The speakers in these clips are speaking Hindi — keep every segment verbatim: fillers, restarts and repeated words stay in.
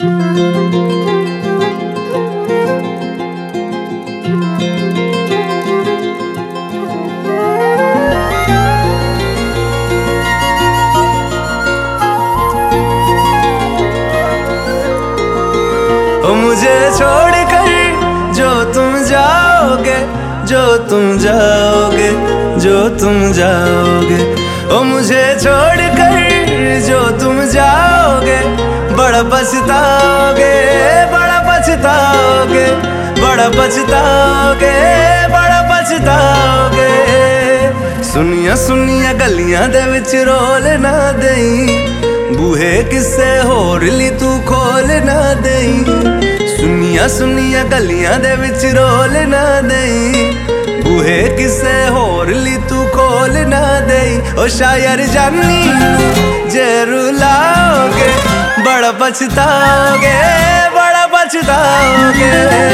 मुझे छोड़कर जो तुम जाओगे, जो तुम जाओगे, जो तुम जाओगे, ओ मुझे छोड़कर जो तुम जाओगे, बड़ा पछताओगे, बड़ा पछताओगे, बड़ा पछताओगे, बड़ा पछताओगे। सुनिया सुनिया गलियां दे विच रोल ना देई, बूहे किसे होर ली तू खोल ना देई। सुनिया सुनिया गलियां दे विच रोल ना देई, बूहे किसे होर ली तू खोल ना देई। ओ शायर जानी जे रुलाओगे, बड़ा पछताओगे, बड़ा पछताओगे।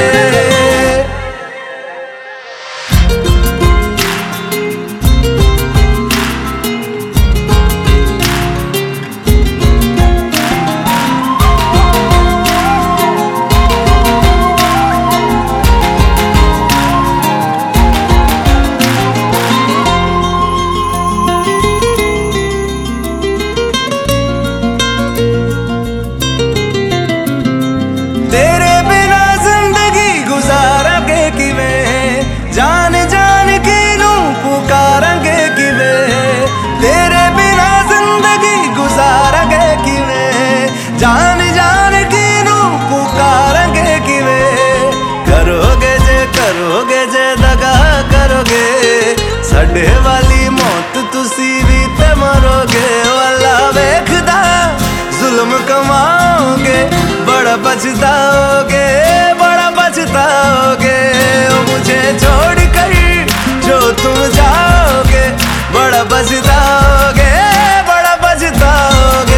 तेरे बिना जिंदगी गुजारांगे किवें, जान जान के नू पुकारांगे किवें। तेरे बिना जिंदगी गुजारांगे किवें, जान जान के नू पुकारांगे किवें। करोगे जे करोगे जे दगा करोगे, साडे वाली मौत तुसी भी ते मरोगे। वाला वेखदा जुल्म कमाओगे, बड़ा पछताओगे, बड़ा पछताओगे। ओ मुझे छोड़कर जो तुम जाओगे, बड़ा पछताओगे, बड़ा पछताओगे।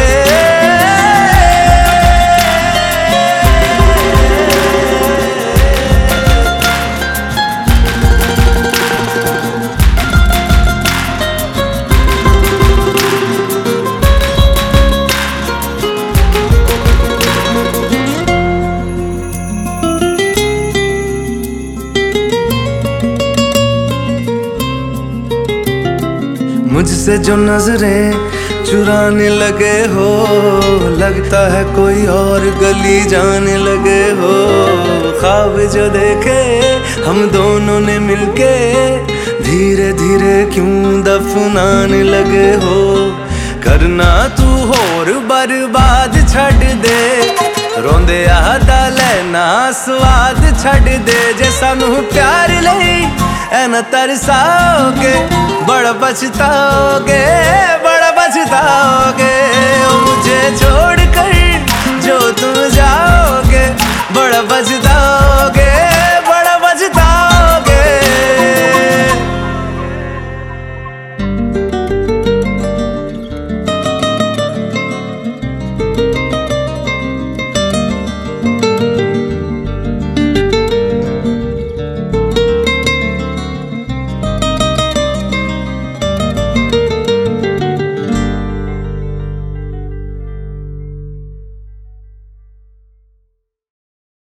मुझसे जो नजरें चुराने लगे हो, लगता है कोई और गली जाने लगे हो। ख्वाब जो देखे हम दोनों ने मिलके, धीरे धीरे क्यों दफनाने लगे हो। करना तू होर बर्बाद छड़ दे, रोंदे आदा लेना स्वाद छड़ दे। जे सानू प्यार लई ऐ ना तरसाओगे, बड़ा पछताओगे।